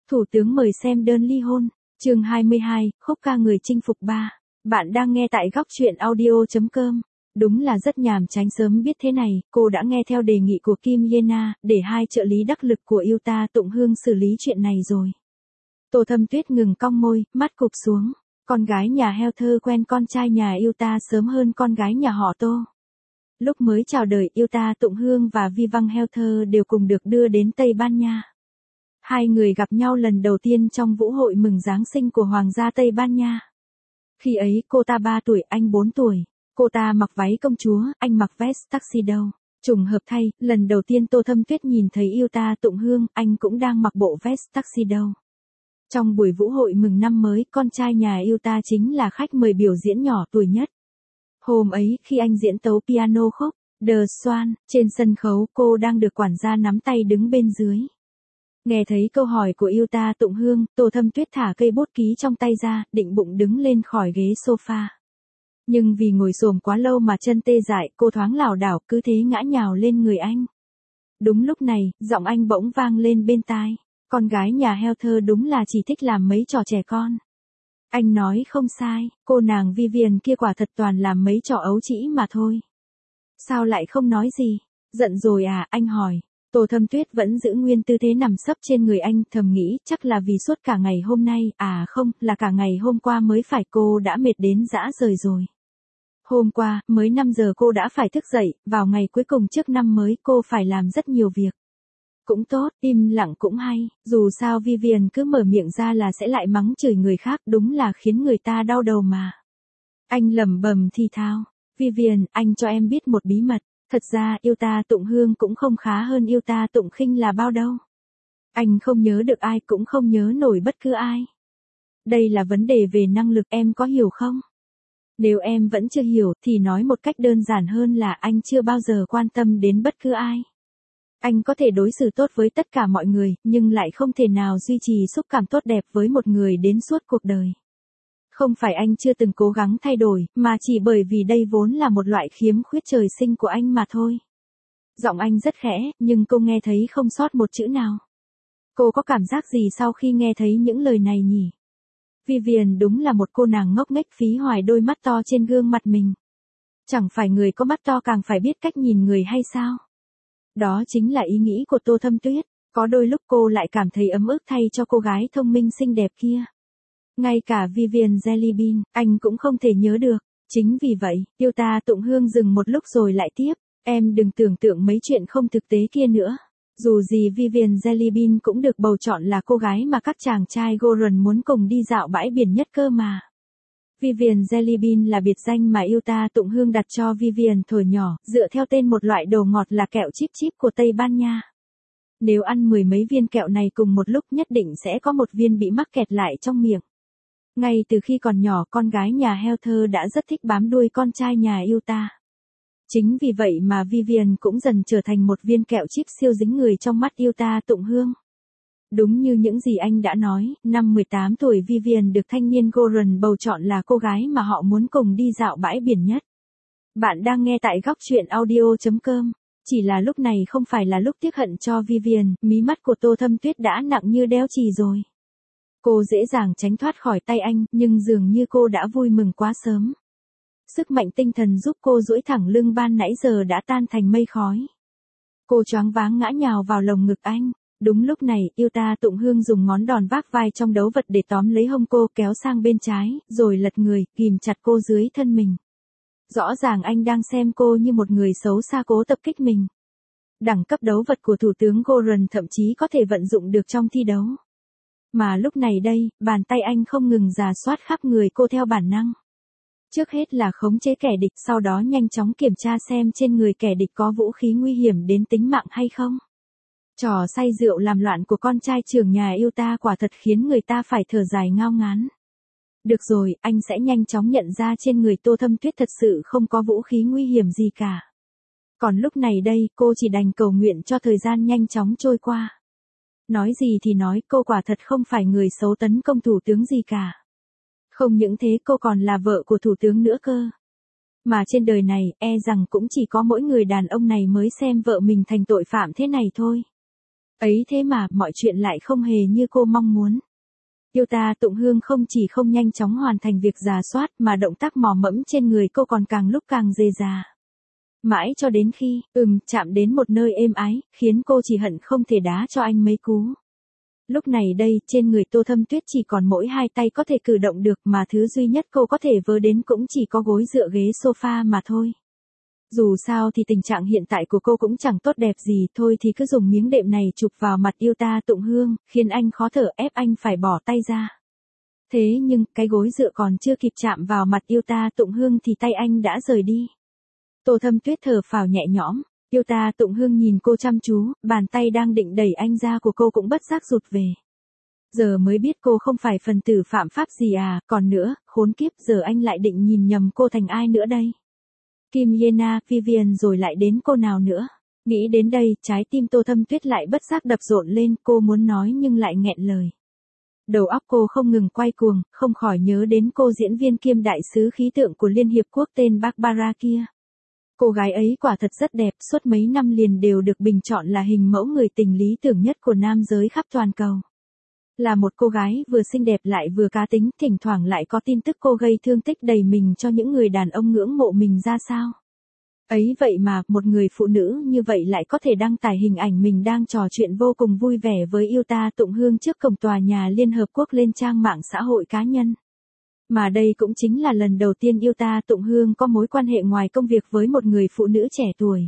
Thủ tướng mời xem đơn ly hôn, chương 22, khúc ca người chinh phục 3. Bạn đang nghe tại góc truyện audio.com. Đúng là rất nhàm chán, sớm biết thế này, cô đã nghe theo đề nghị của Kim Yena, để hai trợ lý đắc lực của yêu ta Tụng Hương xử lý chuyện này rồi. Tô Thâm Tuyết ngừng cong môi, mắt cụp xuống. Con gái nhà Heather quen con trai nhà yêu ta sớm hơn con gái nhà họ Tô. Lúc mới chào đời, yêu ta Tụng Hương và Vi Văng Heather đều cùng được đưa đến Tây Ban Nha. Hai người gặp nhau lần đầu tiên trong vũ hội mừng Giáng sinh của Hoàng gia Tây Ban Nha. Khi ấy cô ta 3 tuổi, anh 4 tuổi. Cô ta mặc váy công chúa, anh mặc vest tuxedo. Trùng hợp thay, lần đầu tiên Tô Thâm Tuyết nhìn thấy yêu ta Tụng Hương, anh cũng đang mặc bộ vest tuxedo. Trong buổi vũ hội mừng năm mới, con trai nhà yêu ta chính là khách mời biểu diễn nhỏ tuổi nhất. Hôm ấy, khi anh diễn tấu piano khúc The Swan, trên sân khấu cô đang được quản gia nắm tay đứng bên dưới. Nghe thấy câu hỏi của yêu ta Tụng Hương, Tô Thâm Tuyết thả cây bút ký trong tay ra, định bụng đứng lên khỏi ghế sofa. Nhưng vì ngồi xổm quá lâu mà chân tê dại, cô thoáng lảo đảo, cứ thế ngã nhào lên người anh. Đúng lúc này, giọng anh bỗng vang lên bên tai. Con gái nhà Heather đúng là chỉ thích làm mấy trò trẻ con. Anh nói không sai, cô nàng Vivian kia quả thật toàn làm mấy trò ấu trĩ mà thôi. Sao lại không nói gì? Giận rồi à, anh hỏi. Tô Thâm Tuyết vẫn giữ nguyên tư thế nằm sấp trên người anh, thầm nghĩ chắc là vì suốt cả ngày hôm nay, à không, là cả ngày hôm qua mới phải, cô đã mệt đến rã rời rồi. Hôm qua, mới 5 giờ cô đã phải thức dậy, vào ngày cuối cùng trước năm mới cô phải làm rất nhiều việc. Cũng tốt, im lặng cũng hay, dù sao Vivian cứ mở miệng ra là sẽ lại mắng chửi người khác, đúng là khiến người ta đau đầu mà. Anh lẩm bẩm thì thào, Vivian, anh cho em biết một bí mật. Thật ra, yêu ta Tụng Hương cũng không khá hơn yêu ta Tụng Khinh là bao đâu. Anh không nhớ được ai, cũng không nhớ nổi bất cứ ai. Đây là vấn đề về năng lực, em có hiểu không? Nếu em vẫn chưa hiểu, thì nói một cách đơn giản hơn là anh chưa bao giờ quan tâm đến bất cứ ai. Anh có thể đối xử tốt với tất cả mọi người, nhưng lại không thể nào duy trì xúc cảm tốt đẹp với một người đến suốt cuộc đời. Không phải anh chưa từng cố gắng thay đổi, mà chỉ bởi vì đây vốn là một loại khiếm khuyết trời sinh của anh mà thôi. Giọng anh rất khẽ, nhưng cô nghe thấy không sót một chữ nào. Cô có cảm giác gì sau khi nghe thấy những lời này nhỉ? Vivian đúng là một cô nàng ngốc nghếch phí hoài đôi mắt to trên gương mặt mình. Chẳng phải người có mắt to càng phải biết cách nhìn người hay sao? Đó chính là ý nghĩ của Tô Thâm Tuyết. Có đôi lúc cô lại cảm thấy ấm ức thay cho cô gái thông minh xinh đẹp kia. Ngay cả Vivian Jellybean, anh cũng không thể nhớ được. Chính vì vậy, yêu ta Tụng Hương dừng một lúc rồi lại tiếp. Em đừng tưởng tượng mấy chuyện không thực tế kia nữa. Dù gì Vivian Jellybean cũng được bầu chọn là cô gái mà các chàng trai Goran muốn cùng đi dạo bãi biển nhất cơ mà. Vivian Jellybean là biệt danh mà yêu ta Tụng Hương đặt cho Vivian thổi nhỏ, dựa theo tên một loại đồ ngọt là kẹo chip chip của Tây Ban Nha. Nếu ăn 10 mấy viên kẹo này cùng một lúc nhất định sẽ có một viên bị mắc kẹt lại trong miệng. Ngay từ khi còn nhỏ, con gái nhà Heather đã rất thích bám đuôi con trai nhà yêu ta. Chính vì vậy mà Vivian cũng dần trở thành một viên kẹo chip siêu dính người trong mắt yêu ta Tụng Hương. Đúng như những gì anh đã nói, năm 18 tuổi Vivian được thanh niên Goran bầu chọn là cô gái mà họ muốn cùng đi dạo bãi biển nhất. Bạn đang nghe tại góc truyện audio.com. Chỉ là lúc này không phải là lúc tiếc hận cho Vivian, mí mắt của Tô Thâm Tuyết đã nặng như đeo chì rồi. Cô dễ dàng tránh thoát khỏi tay anh, nhưng dường như cô đã vui mừng quá sớm. Sức mạnh tinh thần giúp cô duỗi thẳng lưng ban nãy giờ đã tan thành mây khói. Cô choáng váng ngã nhào vào lồng ngực anh. Đúng lúc này, yêu ta Tụng Hương dùng ngón đòn vác vai trong đấu vật để tóm lấy hông cô, kéo sang bên trái, rồi lật người, ghìm chặt cô dưới thân mình. Rõ ràng anh đang xem cô như một người xấu xa cố tập kích mình. Đẳng cấp đấu vật của Thủ tướng Goran thậm chí có thể vận dụng được trong thi đấu. Mà lúc này đây, bàn tay anh không ngừng rà soát khắp người cô theo bản năng. Trước hết là khống chế kẻ địch, sau đó nhanh chóng kiểm tra xem trên người kẻ địch có vũ khí nguy hiểm đến tính mạng hay không. Trò say rượu làm loạn của con trai trưởng nhà yêu ta quả thật khiến người ta phải thở dài ngao ngán. Được rồi, anh sẽ nhanh chóng nhận ra trên người Tô Thâm Tuyết thật sự không có vũ khí nguy hiểm gì cả. Còn lúc này đây, cô chỉ đành cầu nguyện cho thời gian nhanh chóng trôi qua. Nói gì thì nói, cô quả thật không phải người xấu tấn công thủ tướng gì cả. Không những thế, cô còn là vợ của thủ tướng nữa cơ. Mà trên đời này, e rằng cũng chỉ có mỗi người đàn ông này mới xem vợ mình thành tội phạm thế này thôi. Ấy thế mà, mọi chuyện lại không hề như cô mong muốn. Yêu ta Tụng Hương không chỉ không nhanh chóng hoàn thành việc rà soát mà động tác mò mẫm trên người cô còn càng lúc càng dề dà. Mãi cho đến khi, chạm đến một nơi êm ái, khiến cô chỉ hận không thể đá cho anh mấy cú. Lúc này đây, trên người Tô Thâm Tuyết chỉ còn mỗi hai tay có thể cử động được mà thứ duy nhất cô có thể vớ đến cũng chỉ có gối dựa ghế sofa mà thôi. Dù sao thì tình trạng hiện tại của cô cũng chẳng tốt đẹp gì, thôi thì cứ dùng miếng đệm này chụp vào mặt yêu ta Tụng Hương, khiến anh khó thở ép anh phải bỏ tay ra. Thế nhưng, cái gối dựa còn chưa kịp chạm vào mặt yêu ta Tụng Hương thì tay anh đã rời đi. Tô Thâm Tuyết thở phào nhẹ nhõm, yêu ta Tụng Hương nhìn cô chăm chú, bàn tay đang định đẩy anh ra của cô cũng bất giác rụt về. Giờ mới biết cô không phải phần tử phạm pháp gì à, còn nữa, khốn kiếp giờ anh lại định nhìn nhầm cô thành ai nữa đây. Kim Yena, Vivian rồi lại đến cô nào nữa. Nghĩ đến đây, trái tim Tô Thâm Tuyết lại bất giác đập rộn lên, cô muốn nói nhưng lại nghẹn lời. Đầu óc cô không ngừng quay cuồng, không khỏi nhớ đến cô diễn viên kiêm đại sứ khí tượng của Liên Hiệp Quốc tên Barbara kia. Cô gái ấy quả thật rất đẹp, suốt mấy năm liền đều được bình chọn là hình mẫu người tình lý tưởng nhất của nam giới khắp toàn cầu. Là một cô gái vừa xinh đẹp lại vừa cá tính, thỉnh thoảng lại có tin tức cô gây thương tích đầy mình cho những người đàn ông ngưỡng mộ mình ra sao. Ấy vậy mà, một người phụ nữ như vậy lại có thể đăng tải hình ảnh mình đang trò chuyện vô cùng vui vẻ với yêu ta Tụng Hương trước cổng tòa nhà Liên Hợp Quốc lên trang mạng xã hội cá nhân. Mà đây cũng chính là lần đầu tiên yêu ta Tụng Hương có mối quan hệ ngoài công việc với một người phụ nữ trẻ tuổi.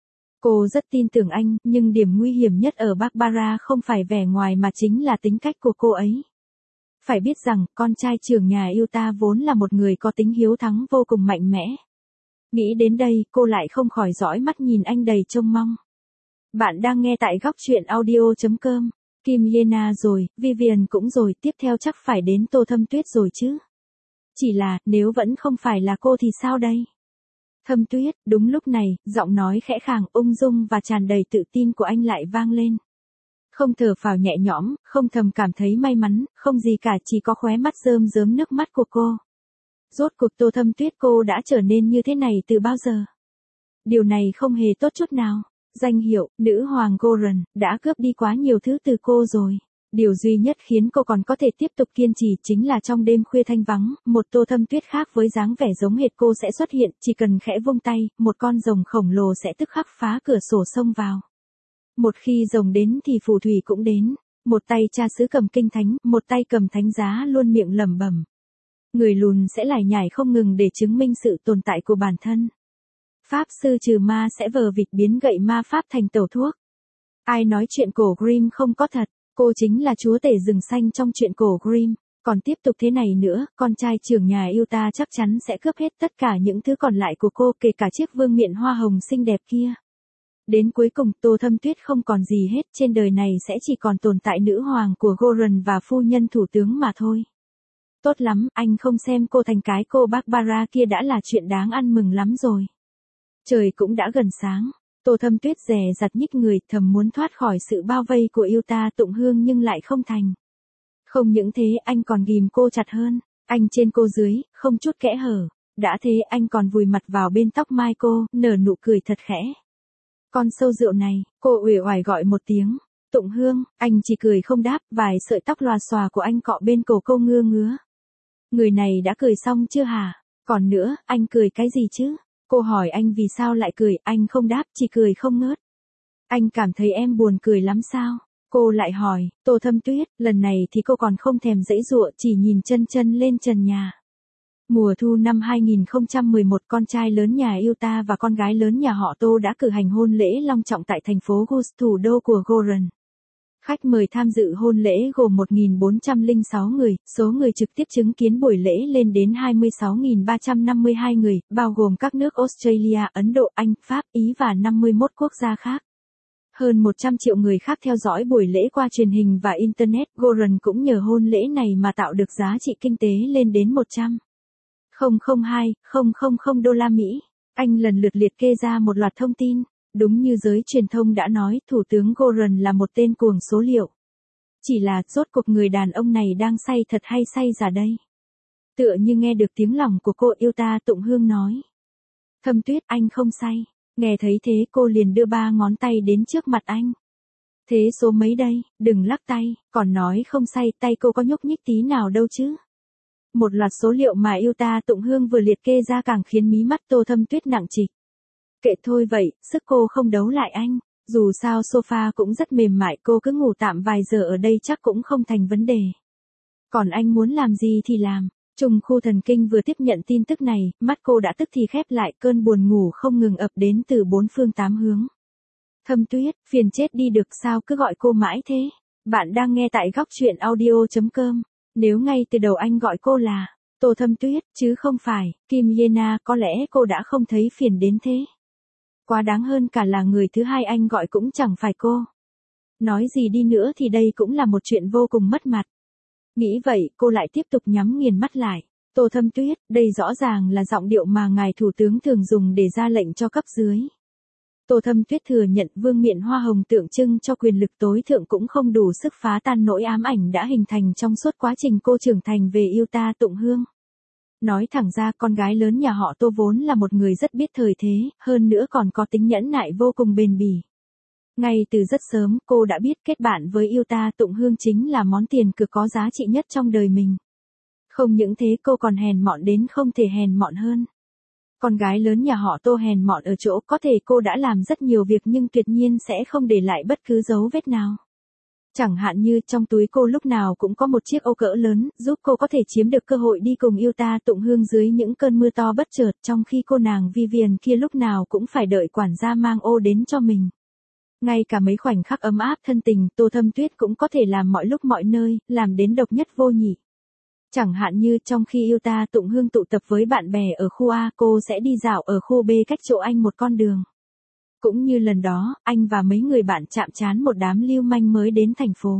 Cô rất tin tưởng anh, nhưng điểm nguy hiểm nhất ở Barbara không phải vẻ ngoài mà chính là tính cách của cô ấy. Phải biết rằng, con trai trưởng nhà yêu ta vốn là một người có tính hiếu thắng vô cùng mạnh mẽ. Nghĩ đến đây, cô lại không khỏi dõi mắt nhìn anh đầy trông mong. Bạn đang nghe tại góc truyện audio.com. Kim Yena rồi, Vivian cũng rồi, tiếp theo chắc phải đến Tô Thâm Tuyết rồi chứ. Chỉ là, nếu vẫn không phải là cô thì sao đây? Thâm Tuyết, đúng lúc này, giọng nói khẽ khàng, ung dung và tràn đầy tự tin của anh lại vang lên. Không thở phào nhẹ nhõm, không thầm cảm thấy may mắn, không gì cả, chỉ có khóe mắt rơm rớm nước mắt của cô. Rốt cuộc Tô Thâm Tuyết cô đã trở nên như thế này từ bao giờ? Điều này không hề tốt chút nào. Danh hiệu, nữ hoàng Goran, đã cướp đi quá nhiều thứ từ cô rồi. Điều duy nhất khiến cô còn có thể tiếp tục kiên trì chính là trong đêm khuya thanh vắng, một Tô Thâm Tuyết khác với dáng vẻ giống hệt cô sẽ xuất hiện, chỉ cần khẽ vung tay, một con rồng khổng lồ sẽ tức khắc phá cửa sổ xông vào. Một khi rồng đến thì phù thủy cũng đến, một tay cha xứ cầm kinh thánh, một tay cầm thánh giá luôn miệng lẩm bẩm. Người lùn sẽ lải nhải không ngừng để chứng minh sự tồn tại của bản thân. Pháp sư trừ ma sẽ vờ vịt biến gậy ma pháp thành tẩu thuốc. Ai nói chuyện cổ Grimm không có thật, cô chính là chúa tể rừng xanh trong chuyện cổ Grimm. Còn tiếp tục thế này nữa, con trai trưởng nhà yêu ta chắc chắn sẽ cướp hết tất cả những thứ còn lại của cô, kể cả chiếc vương miện hoa hồng xinh đẹp kia. Đến cuối cùng, Tô Thâm Tuyết không còn gì hết, trên đời này sẽ chỉ còn tồn tại nữ hoàng của Goran và phu nhân thủ tướng mà thôi. Tốt lắm, anh không xem cô thành cái cô Barbara kia đã là chuyện đáng ăn mừng lắm rồi. Trời cũng đã gần sáng, Tô Thâm Tuyết dè dặt nhích người, thầm muốn thoát khỏi sự bao vây của yêu ta Tụng Hương nhưng lại không thành. Không những thế, anh còn ghìm cô chặt hơn, anh trên cô dưới, không chút kẽ hở. Đã thế anh còn vùi mặt vào bên tóc mai cô, nở nụ cười thật khẽ. Con sâu rượu này, cô uể oải gọi một tiếng. Tụng Hương, anh chỉ cười không đáp, vài sợi tóc lòa xòa của anh cọ bên cổ cô ngứa ngứa. Người này đã cười xong chưa hả? Còn nữa, anh cười cái gì chứ? Cô hỏi anh vì sao lại cười, anh không đáp, chỉ cười không ngớt. Anh cảm thấy em buồn cười lắm sao? Cô lại hỏi, Tô Thâm Tuyết, lần này thì cô còn không thèm giãy giụa, chỉ nhìn chân chân lên trần nhà. Mùa thu năm 2011, con trai lớn nhà yêu ta và con gái lớn nhà họ Tô đã cử hành hôn lễ long trọng tại thành phố Gus, thủ đô của Goran. Khách mời tham dự hôn lễ gồm 1.406 người, số người trực tiếp chứng kiến buổi lễ lên đến 26.352 người, bao gồm các nước Australia, Ấn Độ, Anh, Pháp, Ý và 51 quốc gia khác. Hơn 100 triệu người khác theo dõi buổi lễ qua truyền hình và Internet, Goran cũng nhờ hôn lễ này mà tạo được giá trị kinh tế lên đến 100,002,000 đô la Mỹ. Anh lần lượt liệt kê ra một loạt thông tin. Đúng như giới truyền thông đã nói, Thủ tướng Goran là một tên cuồng số liệu. Chỉ là, rốt cuộc người đàn ông này đang say thật hay say giả đây? Tựa như nghe được tiếng lòng của cô yêu ta Tụng Hương nói. Thâm Tuyết, anh không say. Nghe thấy thế cô liền đưa 3 ngón tay đến trước mặt anh. Thế số mấy đây, đừng lắc tay, còn nói không say, tay cô có nhúc nhích tí nào đâu chứ. Một loạt số liệu mà Yêu Ta Tụng Hương vừa liệt kê ra càng khiến mí mắt Tô Thâm Tuyết nặng trịch. Kệ thôi vậy, sức cô không đấu lại anh. Dù sao sofa cũng rất mềm mại, cô cứ ngủ tạm vài giờ ở đây chắc cũng không thành vấn đề. Còn anh muốn làm gì thì làm. Trùng khu thần kinh vừa tiếp nhận tin tức này, mắt cô đã tức thì khép lại, cơn buồn ngủ không ngừng ập đến từ bốn phương tám hướng. Thâm Tuyết, phiền chết đi được sao cứ gọi cô mãi thế. Bạn đang nghe tại góc truyện audio.com. Nếu ngay từ đầu anh gọi cô là Tô Thâm Tuyết, chứ không phải Kim Yena, có lẽ cô đã không thấy phiền đến thế. Quá đáng hơn cả là người thứ hai anh gọi cũng chẳng phải cô. Nói gì đi nữa thì đây cũng là một chuyện vô cùng mất mặt. Nghĩ vậy, cô lại tiếp tục nhắm nghiền mắt lại. Tô Thâm Tuyết, đây rõ ràng là giọng điệu mà ngài thủ tướng thường dùng để ra lệnh cho cấp dưới. Tô Thâm Tuyết thừa nhận vương miện hoa hồng tượng trưng cho quyền lực tối thượng cũng không đủ sức phá tan nỗi ám ảnh đã hình thành trong suốt quá trình cô trưởng thành về Yêu Ta Tụng Hương. Nói thẳng ra, con gái lớn nhà họ Tô vốn là một người rất biết thời thế, hơn nữa còn có tính nhẫn nại vô cùng bền bỉ. Ngay từ rất sớm, cô đã biết kết bạn với Yêu Ta Tụng Hương chính là món tiền cực có giá trị nhất trong đời mình. Không những thế, cô còn hèn mọn đến không thể hèn mọn hơn. Con gái lớn nhà họ Tô hèn mọn ở chỗ có thể cô đã làm rất nhiều việc nhưng tuyệt nhiên sẽ không để lại bất cứ dấu vết nào. Chẳng hạn như trong túi cô lúc nào cũng có một chiếc ô cỡ lớn, giúp cô có thể chiếm được cơ hội đi cùng Yêu Ta Tụng Hương dưới những cơn mưa to bất chợt, trong khi cô nàng Vivian kia lúc nào cũng phải đợi quản gia mang ô đến cho mình. Ngay cả mấy khoảnh khắc ấm áp thân tình, Tô Thâm Tuyết cũng có thể làm mọi lúc mọi nơi, làm đến độc nhất vô nhị. Chẳng hạn như trong khi Yêu Ta Tụng Hương tụ tập với bạn bè ở khu A, cô sẽ đi dạo ở khu B cách chỗ anh một con đường. Cũng như lần đó, anh và mấy người bạn chạm trán một đám lưu manh mới đến thành phố.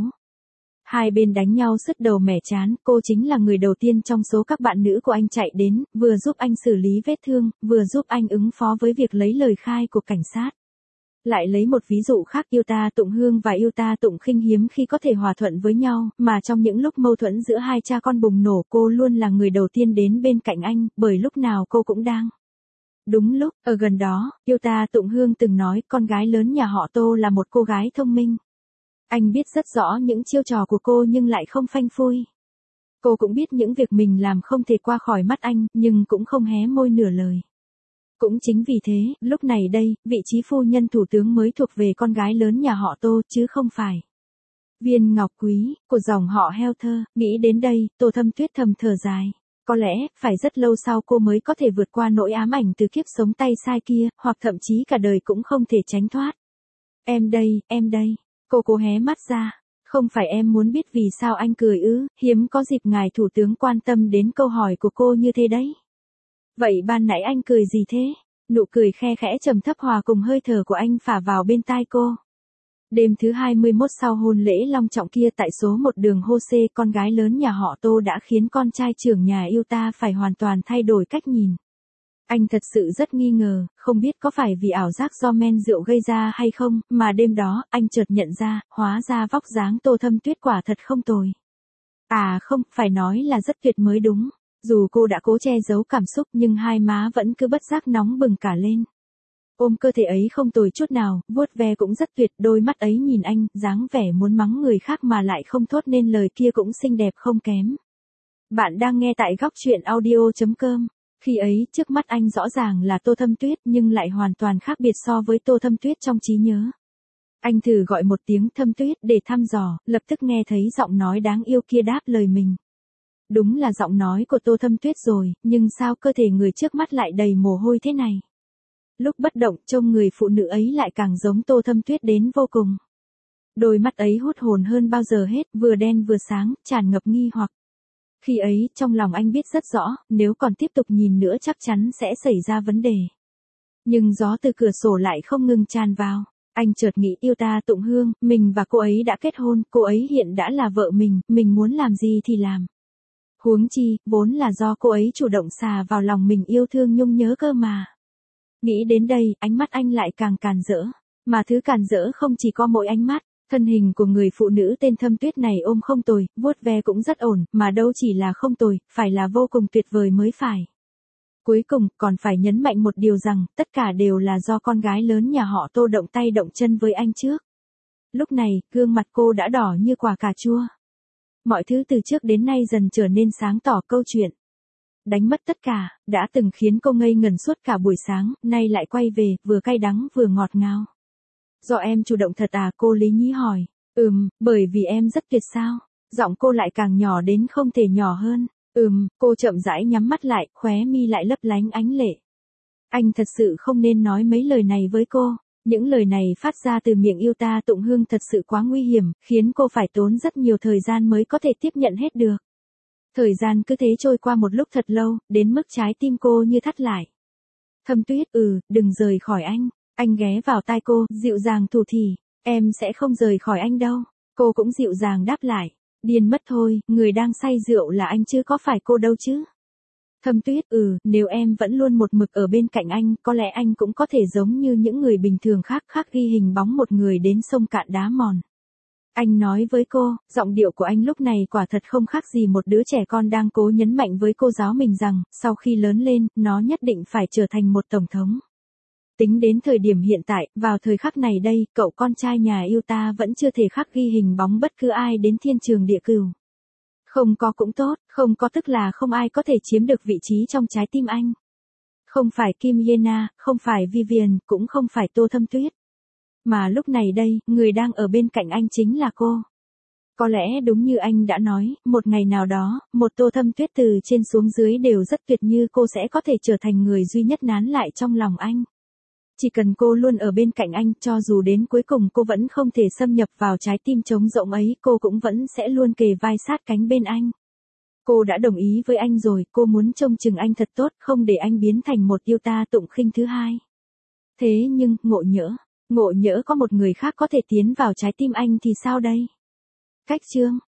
Hai bên đánh nhau sứt đầu mẻ trán, cô chính là người đầu tiên trong số các bạn nữ của anh chạy đến, vừa giúp anh xử lý vết thương, vừa giúp anh ứng phó với việc lấy lời khai của cảnh sát. Lại lấy một ví dụ khác, Yêu Ta Tụng Hương và Yêu Ta Tụng Khinh hiếm khi có thể hòa thuận với nhau, mà trong những lúc mâu thuẫn giữa hai cha con bùng nổ, cô luôn là người đầu tiên đến bên cạnh anh, bởi lúc nào cô cũng đang. Đúng lúc, ở gần đó, Yêu Ta Tụng Hương từng nói con gái lớn nhà họ Tô là một cô gái thông minh. Anh biết rất rõ những chiêu trò của cô nhưng lại không phanh phui. Cô cũng biết những việc mình làm không thể qua khỏi mắt anh, nhưng cũng không hé môi nửa lời. Cũng chính vì thế, lúc này đây, vị trí phu nhân thủ tướng mới thuộc về con gái lớn nhà họ Tô, chứ không phải Viên Ngọc Quý, của dòng họ Heather. Nghĩ đến đây, Tô Thâm Tuyết thầm thở dài. Có lẽ, phải rất lâu sau cô mới có thể vượt qua nỗi ám ảnh từ kiếp sống tay sai kia, hoặc thậm chí cả đời cũng không thể tránh thoát. Em đây. Cô cố hé mắt ra. Không phải em muốn biết vì sao anh cười ư, hiếm có dịp ngài thủ tướng quan tâm đến câu hỏi của cô như thế đấy. Vậy ban nãy anh cười gì thế? Nụ cười khe khẽ trầm thấp hòa cùng hơi thở của anh phả vào bên tai cô. Đêm thứ 21 sau hôn lễ long trọng kia tại số 1 đường Jose, con gái lớn nhà họ Tô đã khiến con trai trưởng nhà Yêu Ta phải hoàn toàn thay đổi cách nhìn. Anh thật sự rất nghi ngờ, không biết có phải vì ảo giác do men rượu gây ra hay không, mà đêm đó, anh chợt nhận ra, hóa ra vóc dáng Tô Thâm Tuyết quả thật không tồi. À không, phải nói là rất tuyệt mới đúng. Dù cô đã cố che giấu cảm xúc nhưng hai má vẫn cứ bất giác nóng bừng cả lên. Ôm cơ thể ấy không tồi chút nào, vuốt ve cũng rất tuyệt, đôi mắt ấy nhìn anh, dáng vẻ muốn mắng người khác mà lại không thốt nên lời kia cũng xinh đẹp không kém. Bạn đang nghe tại góc truyện audio.com. Khi ấy, trước mắt anh rõ ràng là Tô Thâm Tuyết nhưng lại hoàn toàn khác biệt so với Tô Thâm Tuyết trong trí nhớ. Anh thử gọi một tiếng Thâm Tuyết để thăm dò, lập tức nghe thấy giọng nói đáng yêu kia đáp lời mình. Đúng là giọng nói của Tô Thâm Tuyết rồi, nhưng sao cơ thể người trước mắt lại đầy mồ hôi thế này? Lúc bất động, trông người phụ nữ ấy lại càng giống Tô Thâm Tuyết đến vô cùng. Đôi mắt ấy hút hồn hơn bao giờ hết, vừa đen vừa sáng, tràn ngập nghi hoặc. Khi ấy, trong lòng anh biết rất rõ, nếu còn tiếp tục nhìn nữa chắc chắn sẽ xảy ra vấn đề. Nhưng gió từ cửa sổ lại không ngừng tràn vào. Anh chợt nghĩ Yêu Ta Tụng Hương, mình và cô ấy đã kết hôn, cô ấy hiện đã là vợ mình muốn làm gì thì làm. Huống chi, vốn là do cô ấy chủ động xà vào lòng mình yêu thương nhung nhớ cơ mà. Nghĩ đến đây, ánh mắt anh lại càng càn rỡ. Mà thứ càn rỡ không chỉ có mỗi ánh mắt, thân hình của người phụ nữ tên Thâm Tuyết này ôm không tồi, vuốt ve cũng rất ổn, mà đâu chỉ là không tồi, phải là vô cùng tuyệt vời mới phải. Cuối cùng, còn phải nhấn mạnh một điều rằng, tất cả đều là do con gái lớn nhà họ Tô động tay động chân với anh trước. Lúc này, gương mặt cô đã đỏ như quả cà chua. Mọi thứ từ trước đến nay dần trở nên sáng tỏ câu chuyện. Đánh mất tất cả, đã từng khiến cô ngây ngẩn suốt cả buổi sáng, nay lại quay về, vừa cay đắng vừa ngọt ngào. Do em chủ động thật à, cô Lý Nhĩ hỏi. Bởi vì em rất tuyệt sao. Giọng cô lại càng nhỏ đến không thể nhỏ hơn. Cô chậm rãi nhắm mắt lại, khóe mi lại lấp lánh ánh lệ. Anh thật sự không nên nói mấy lời này với cô. Những lời này phát ra từ miệng yêu ta Tụng Hương thật sự quá nguy hiểm, khiến cô phải tốn rất nhiều thời gian mới có thể tiếp nhận hết được. Thời gian cứ thế trôi qua một lúc thật lâu, đến mức trái tim cô như thắt lại. Thâm Tuyết, đừng rời khỏi anh. Anh ghé vào tai cô, dịu dàng thủ thỉ. Em sẽ không rời khỏi anh đâu. Cô cũng dịu dàng đáp lại. Điên mất thôi, người đang say rượu là anh chứ có phải cô đâu chứ. Thâm Tuyết, nếu em vẫn luôn một mực ở bên cạnh anh, có lẽ anh cũng có thể giống như những người bình thường khác ghi hình bóng một người đến sông cạn đá mòn. Anh nói với cô, giọng điệu của anh lúc này quả thật không khác gì một đứa trẻ con đang cố nhấn mạnh với cô giáo mình rằng, sau khi lớn lên, nó nhất định phải trở thành một tổng thống. Tính đến thời điểm hiện tại, vào thời khắc này đây, cậu con trai nhà yêu ta vẫn chưa thể ghi hình bóng bất cứ ai đến thiên trường địa cửu. Không có cũng tốt, không có tức là không ai có thể chiếm được vị trí trong trái tim anh. Không phải Kim Yena, không phải Vivian, cũng không phải Tô Thâm Tuyết. Mà lúc này đây, người đang ở bên cạnh anh chính là cô. Có lẽ đúng như anh đã nói, một ngày nào đó, một Tô Thâm Tuyết từ trên xuống dưới đều rất tuyệt như cô sẽ có thể trở thành người duy nhất nán lại trong lòng anh. Chỉ cần cô luôn ở bên cạnh anh, cho dù đến cuối cùng cô vẫn không thể xâm nhập vào trái tim trống rỗng ấy, cô cũng vẫn sẽ luôn kề vai sát cánh bên anh. Cô đã đồng ý với anh rồi, cô muốn trông chừng anh thật tốt, không để anh biến thành một yêu ta tụng khinh thứ hai. Thế nhưng, ngộ nhỡ có một người khác có thể tiến vào trái tim anh thì sao đây? Cách chương